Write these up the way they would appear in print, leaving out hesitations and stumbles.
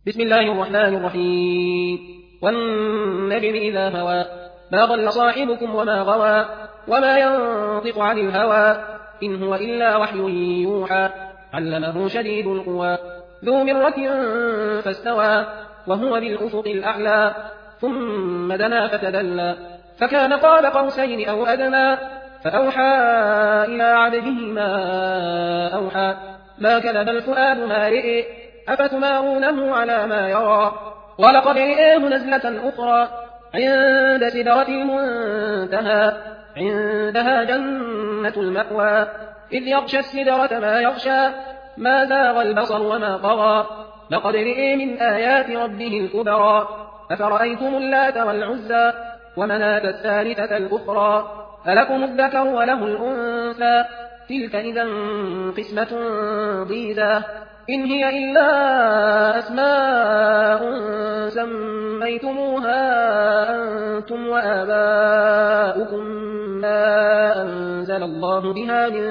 بسم الله الرحمن الرحيم والنجم إذا هوى ما ضل صاحبكم وما غوى وما ينطق عن الهوى إن هو إلا وحي يوحى علمه شديد القوى ذو مرة فاستوى وهو بالأفق الأعلى ثم دنا فتدلى فكان قاب قوسين أو أدنى فأوحى إلى عبده ما أوحى ما كذب الفؤاد ما رئ أفتمارونه على ما يرى ولقد رئيه نزلة أخرى عند سدرة المنتهى عندها جنة المأوى إذ يغشى السدرة ما يغشى ما زاغ البصر وما طغى لقد رئي من آيات ربه الكبرى أفرأيتم اللات والعزى ومناة الثالثة الأخرى ألكم الذكر وله الأنثى تلك إذا قسمة ضيزى إن هي إلا أسماء سميتموها أنتم وآباؤكم ما أنزل الله بها من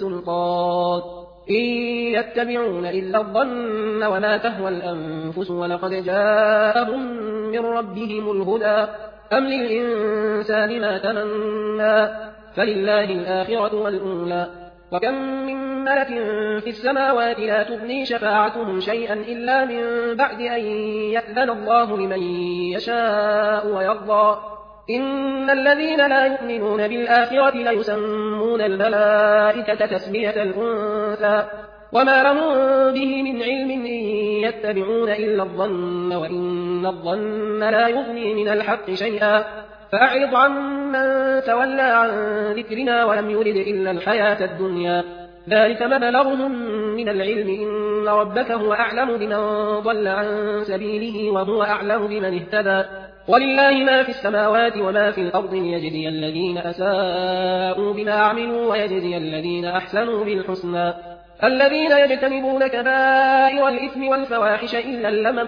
سلطان إن يتبعون إلا الظن وما تهوى الأنفس ولقد جاءهم من ربهم الهدى أم للإنسان ما تمنى فلله الآخرة والأولى وكم من ملك في السماوات لا تغني شفاعتهم شيئا إلا من بعد أن يأذن الله لمن يشاء ويرضى إن الذين لا يؤمنون بالآخرة ليسمون الملائكة تسمية الأنثى وما لهم به من علم إن يتبعون إلا الظن وإن الظن لا يغني من الحق شيئا فأعرض عمن تولى عن ذكرنا ولم يرد إلا الحياة الدنيا ذلك مبلغهم من العلم إن ربك هو أعلم بمن ضل عن سبيله وهو أعلم بمن اهتدى ولله ما في السماوات وما في الأرض ليجزي الذين أساءوا بما عملوا ويجزي الذين أحسنوا بالحسنى الذين يجتنبون كبائر الإثم والفواحش إلا اللمم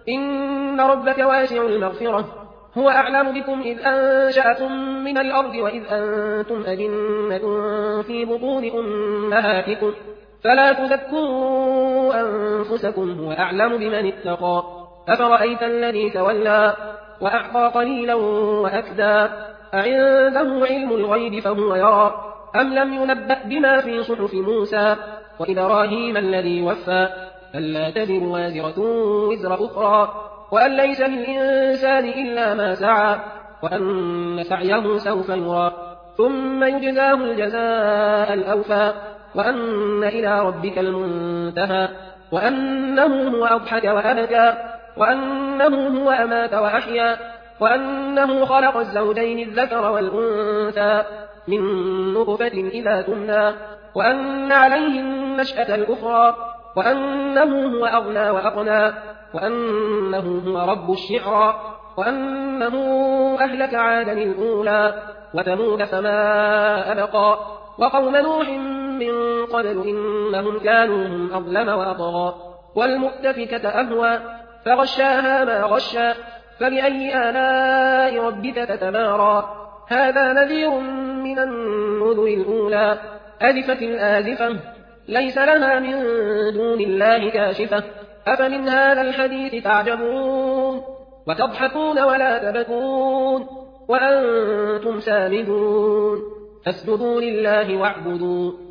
إن ربك واسع المغفرة هو أعلم بكم إذ أنشأكم من الأرض وإذ أنتم أجنة في بطون أمهاتكم فلا تزكوا أنفسكم هو أعلم بمن اتقى أفرأيت الذي تولى وأعطى قليلا وأكدى أعنده علم الغيب فهو يرى أم لم ينبأ بما في صحف موسى وإبراهيم الذي وفى ألا تزر وازرة وزر أخرى وأن ليس للإنسان إلا ما سعى وأن سعيه سوف يرى ثم يجزاه الجزاء الأوفى وأن إلى ربك المنتهى وأنه هو أضحك وأبكى وأنه هو أمات وأحيا وأنه خلق الزوجين الذكر والأنثى من نطفة إذا تمنى وأن عليه النشأة الأخرى وأنه هو أغنى وأقنى وأنه هو رب الشعرى وأنه أهلك عادا الأولى وثمود فما أبقى وقوم نوح من قبل إنهم كانوا هم أظلم وأطغى والمؤتفكة أهوى فغشاها ما غشى فبأي آلاء ربك تتمارى هذا نذير من النذر الأولى أزفت الآزفة ليس لها من دون الله كاشفة أفمن هذا الحديث تعجبون وتضحكون ولا تبكون وأنتم سامدون فاسجدوا لله واعبدوا